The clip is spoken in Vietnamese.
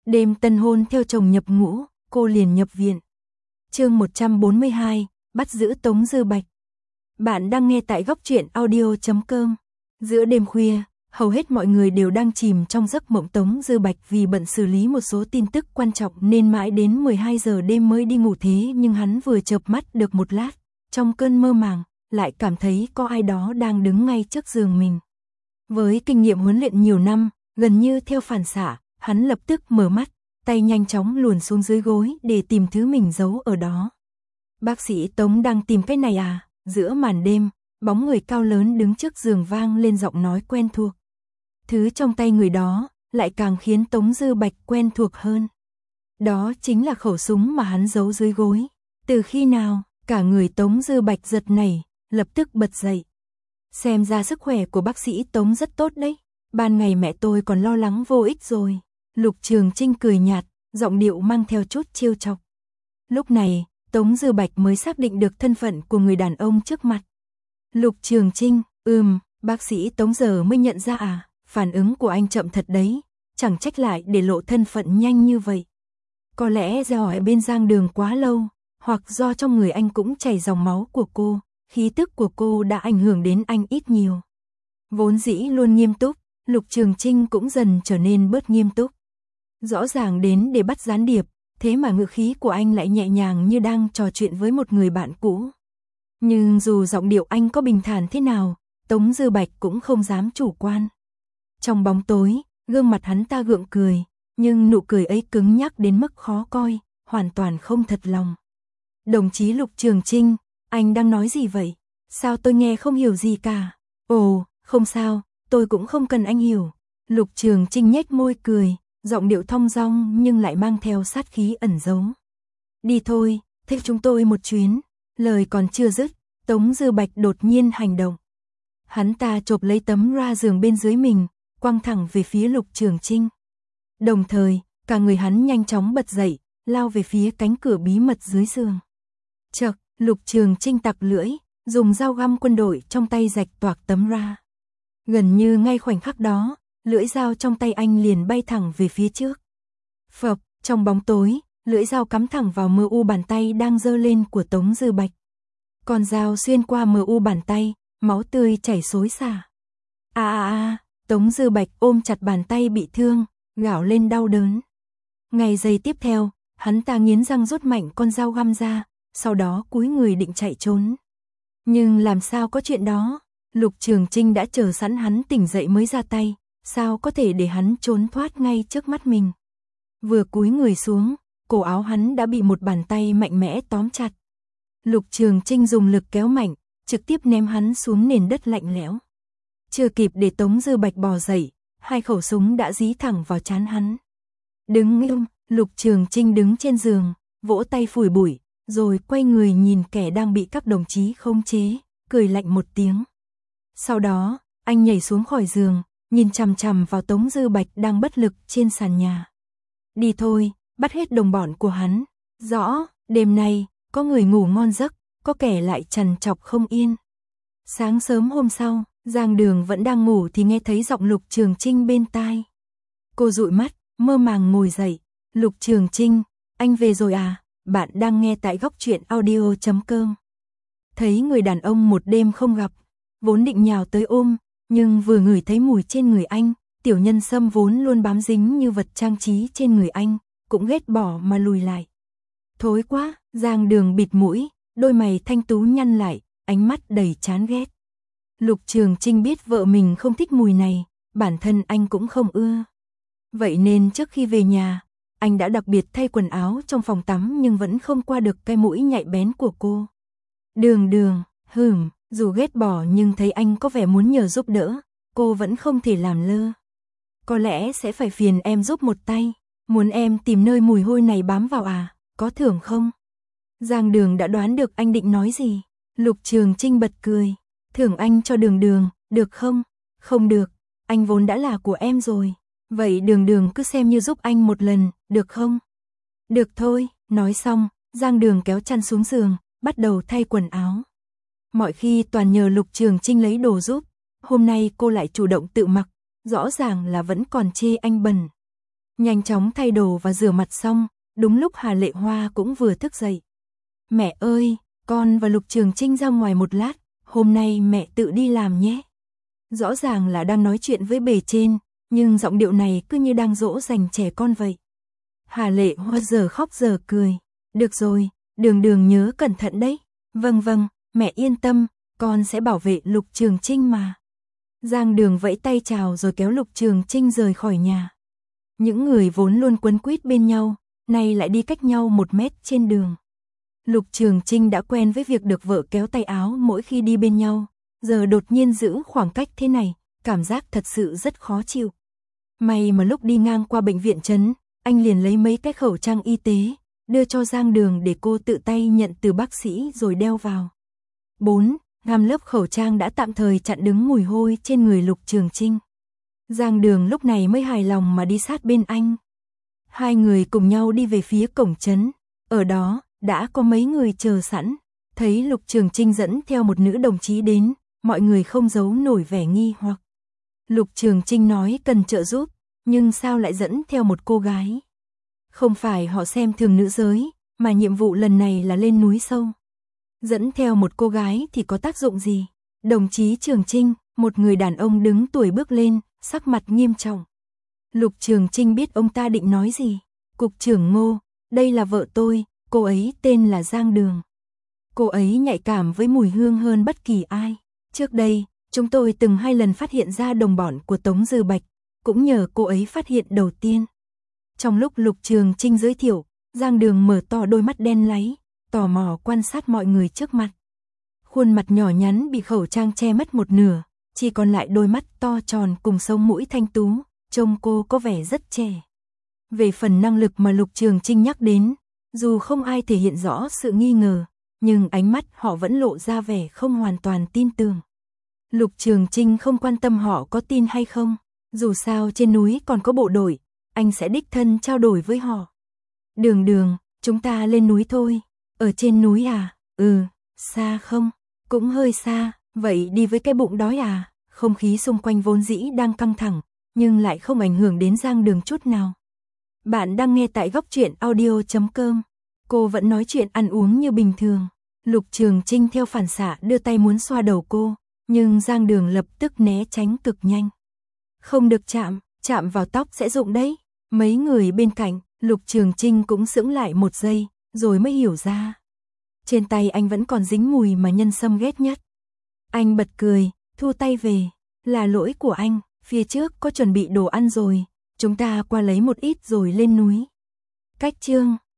Đêm tân hôn theo chồng nhập ngũ, cô liền nhập viện. Chương 142, bắt giữ Tống Dư Bạch. Bạn đang nghe tại Góc Truyện Audio.com. Giữa đêm khuya, hầu hết mọi người đều đang chìm trong giấc mộng. Tống Dư Bạch vì bận xử lý một số tin tức quan trọng nên mãi đến 12 giờ đêm mới đi ngủ, thế nhưng hắn vừa chợp mắt được một lát, trong cơn mơ màng, lại cảm thấy có ai đó đang đứng ngay trước giường mình. Với kinh nghiệm huấn luyện nhiều năm, gần như theo phản xạ, hắn lập tức mở mắt, tay nhanh chóng luồn xuống dưới gối để tìm thứ mình giấu ở đó. Bác sĩ Tống đang tìm cái này à? Giữa màn đêm, bóng người cao lớn đứng trước giường vang lên giọng nói quen thuộc. Thứ trong tay người đó lại càng khiến Tống Dư Bạch quen thuộc hơn. Đó chính là khẩu súng mà hắn giấu dưới gối. Từ khi nào? Cả người Tống Dư Bạch giật nảy, lập tức bật dậy. Xem ra sức khỏe của bác sĩ Tống rất tốt đấy. Ban ngày mẹ tôi còn lo lắng vô ích rồi. Lục Trường Trinh cười nhạt, giọng điệu mang theo chút trêu chọc. Lúc này, Tống Dư Bạch mới xác định được thân phận của người đàn ông trước mặt. Lục Trường Trinh, bác sĩ Tống giờ mới nhận ra à? Phản ứng của anh chậm thật đấy, chẳng trách lại để lộ thân phận nhanh như vậy. Có lẽ do ở bên Giang Đường quá lâu, hoặc do trong người anh cũng chảy dòng máu của cô, khí tức của cô đã ảnh hưởng đến anh ít nhiều. Vốn dĩ luôn nghiêm túc, Lục Trường Trinh cũng dần trở nên bớt nghiêm túc. Rõ ràng đến để bắt gián điệp, thế mà ngữ khí của anh lại nhẹ nhàng như đang trò chuyện với một người bạn cũ. Nhưng dù giọng điệu anh có bình thản thế nào, Tống Dư Bạch cũng không dám chủ quan. Trong bóng tối, gương mặt hắn ta gượng cười, nhưng nụ cười ấy cứng nhắc đến mức khó coi, hoàn toàn không thật lòng. Đồng chí Lục Trường Trinh, anh đang nói gì vậy? Sao tôi nghe không hiểu gì cả? Ồ, không sao, tôi cũng không cần anh hiểu. Lục Trường Trinh nhếch môi cười, giọng điệu thong dong nhưng lại mang theo sát khí ẩn giấu. Đi thôi, theo chúng tôi một chuyến. Lời còn chưa dứt, Tống Dư Bạch đột nhiên hành động. Hắn ta chộp lấy tấm ra giường bên dưới mình, quăng thẳng về phía Lục Trường Trinh. Đồng thời, cả người hắn nhanh chóng bật dậy, lao về phía cánh cửa bí mật dưới giường. Chậc, Lục Trường Trinh tặc lưỡi, dùng dao găm quân đội trong tay rạch toạc tấm ra. Gần như ngay khoảnh khắc đó, lưỡi dao trong tay anh liền bay thẳng về phía trước. Phập, trong bóng tối, lưỡi dao cắm thẳng vào mờ u bàn tay đang giơ lên của Tống Dư Bạch. Con dao xuyên qua mờ u bàn tay, máu tươi chảy xối xả. Tống Dư Bạch ôm chặt bàn tay bị thương, gào lên đau đớn. Ngay giây tiếp theo, hắn ta nghiến răng rút mạnh con dao găm ra, sau đó cúi người định chạy trốn. Nhưng làm sao có chuyện đó? Lục Trường Trinh đã chờ sẵn hắn tỉnh dậy mới ra tay, sao có thể để hắn trốn thoát ngay trước mắt mình. Vừa cúi người xuống, cổ áo hắn đã bị một bàn tay mạnh mẽ tóm chặt. Lục Trường Trinh dùng lực kéo mạnh, trực tiếp ném hắn xuống nền đất lạnh lẽo. Chưa kịp để Tống Dư Bạch bò dậy, hai khẩu súng đã dí thẳng vào trán hắn. Đứng im, Lục Trường Trinh đứng trên giường, vỗ tay phủi bụi, rồi quay người nhìn kẻ đang bị các đồng chí khống chế, cười lạnh một tiếng. Sau đó, anh nhảy xuống khỏi giường, nhìn chằm chằm vào Tống Dư Bạch đang bất lực trên sàn nhà. Đi thôi, bắt hết đồng bọn của hắn. Rõ, đêm nay, có người ngủ ngon giấc, có kẻ lại trằn trọc không yên. Sáng sớm hôm sau, Giang Đường vẫn đang ngủ thì nghe thấy giọng Lục Trường Trinh bên tai. Cô dụi mắt, mơ màng ngồi dậy. Lục Trường Trinh, anh về rồi à? Bạn đang nghe tại Góc Truyện Audio.com. Thấy người đàn ông một đêm không gặp, vốn định nhào tới ôm, nhưng vừa ngửi thấy mùi trên người anh, Tiểu Nhân Sâm vốn luôn bám dính như vật trang trí trên người anh, cũng ghét bỏ mà lùi lại. Thối quá, Giang Đường bịt mũi, đôi mày thanh tú nhăn lại, ánh mắt đầy chán ghét. Lục Trường Trinh biết vợ mình không thích mùi này, bản thân anh cũng không ưa. Vậy nên trước khi về nhà, anh đã đặc biệt thay quần áo trong phòng tắm nhưng vẫn không qua được cái mũi nhạy bén của cô. Đường, dù ghét bỏ nhưng thấy anh có vẻ muốn nhờ giúp đỡ, cô vẫn không thể làm lơ. Có lẽ sẽ phải phiền em giúp một tay, muốn em tìm nơi mùi hôi này bám vào à, có thưởng không? Giang Đường đã đoán được anh định nói gì. Lục Trường Trinh bật cười, thưởng anh cho Đường, được không? Không được, anh vốn đã là của em rồi. Vậy Đường cứ xem như giúp anh một lần, được không? Được thôi, nói xong, Giang Đường kéo chăn xuống giường, bắt đầu thay quần áo. Mọi khi toàn nhờ Lục Trường Trinh lấy đồ giúp, hôm nay cô lại chủ động tự mặc, rõ ràng là vẫn còn chê anh bẩn. Nhanh chóng thay đồ và rửa mặt xong, đúng lúc Hà Lệ Hoa cũng vừa thức dậy. Mẹ ơi, con và Lục Trường Trinh ra ngoài một lát, hôm nay mẹ tự đi làm nhé. Rõ ràng là đang nói chuyện với bề trên, nhưng giọng điệu này cứ như đang dỗ dành trẻ con vậy. Hà Lệ Hoa giờ khóc giờ cười. Được rồi, Đường Đường nhớ cẩn thận đấy. Vâng vâng, mẹ yên tâm, con sẽ bảo vệ Lục Trường Trinh mà. Giang Đường vẫy tay chào rồi kéo Lục Trường Trinh rời khỏi nhà. Những người vốn luôn quấn quýt bên nhau, nay lại đi cách nhau 1 mét trên đường. Lục Trường Trinh đã quen với việc được vợ kéo tay áo mỗi khi đi bên nhau, giờ đột nhiên giữ khoảng cách thế này, cảm giác thật sự rất khó chịu. May mà lúc đi ngang qua bệnh viện trấn, anh liền lấy mấy cái khẩu trang y tế, đưa cho Giang Đường để cô tự tay nhận từ bác sĩ rồi đeo vào. 4. Gam lớp khẩu trang đã tạm thời chặn đứng mùi hôi trên người Lục Trường Trinh. Giang Đường lúc này mới hài lòng mà đi sát bên anh. Hai người cùng nhau đi về phía cổng trấn. Ở đó, đã có mấy người chờ sẵn. Thấy Lục Trường Trinh dẫn theo một nữ đồng chí đến, mọi người không giấu nổi vẻ nghi hoặc. Lục Trường Trinh nói cần trợ giúp, nhưng sao lại dẫn theo một cô gái? Không phải họ xem thường nữ giới, mà nhiệm vụ lần này là lên núi sâu. Dẫn theo một cô gái thì có tác dụng gì? Đồng chí Trường Trinh, một người đàn ông đứng tuổi bước lên, sắc mặt nghiêm trọng. Lục Trường Trinh biết ông ta định nói gì. Cục trưởng Ngô, đây là vợ tôi, cô ấy tên là Giang Đường. Cô ấy nhạy cảm với mùi hương hơn bất kỳ ai. Trước đây, chúng tôi từng 2 lần phát hiện ra đồng bọn của Tống Dư Bạch, cũng nhờ cô ấy phát hiện đầu tiên. Trong lúc Lục Trường Trinh giới thiệu, Giang Đường mở to đôi mắt đen láy, tò mò quan sát mọi người trước mặt. Khuôn mặt nhỏ nhắn bị khẩu trang che mất một nửa, chỉ còn lại đôi mắt to tròn cùng sống mũi thanh tú, trông cô có vẻ rất trẻ. Về phần năng lực mà Lục Trường Trinh nhắc đến, dù không ai thể hiện rõ sự nghi ngờ, nhưng ánh mắt họ vẫn lộ ra vẻ không hoàn toàn tin tưởng. Lục Trường Trinh không quan tâm họ có tin hay không, dù sao trên núi còn có bộ đội, anh sẽ đích thân trao đổi với họ. Đường Đường, chúng ta lên núi thôi. Ở trên núi à? Xa không? Cũng hơi xa, vậy đi với cái bụng đói à? Không khí xung quanh vốn dĩ đang căng thẳng, nhưng lại không ảnh hưởng đến Giang Đường chút nào. Bạn đang nghe tại Góc Truyện Audio.com. Cô vẫn nói chuyện ăn uống như bình thường. Lục Trường Trinh theo phản xạ đưa tay muốn xoa đầu cô, nhưng Giang Đường lập tức né tránh cực nhanh. Không được chạm vào tóc sẽ rụng đấy. Mấy người bên cạnh, Lục Trường Trinh cũng sững lại 1 giây, rồi mới hiểu ra. Trên tay anh vẫn còn dính mùi mà Nhân Sâm ghét nhất. Anh bật cười, thu tay về. Là lỗi của anh, phía trước có chuẩn bị đồ ăn rồi, chúng ta qua lấy một ít rồi lên núi. Cách chương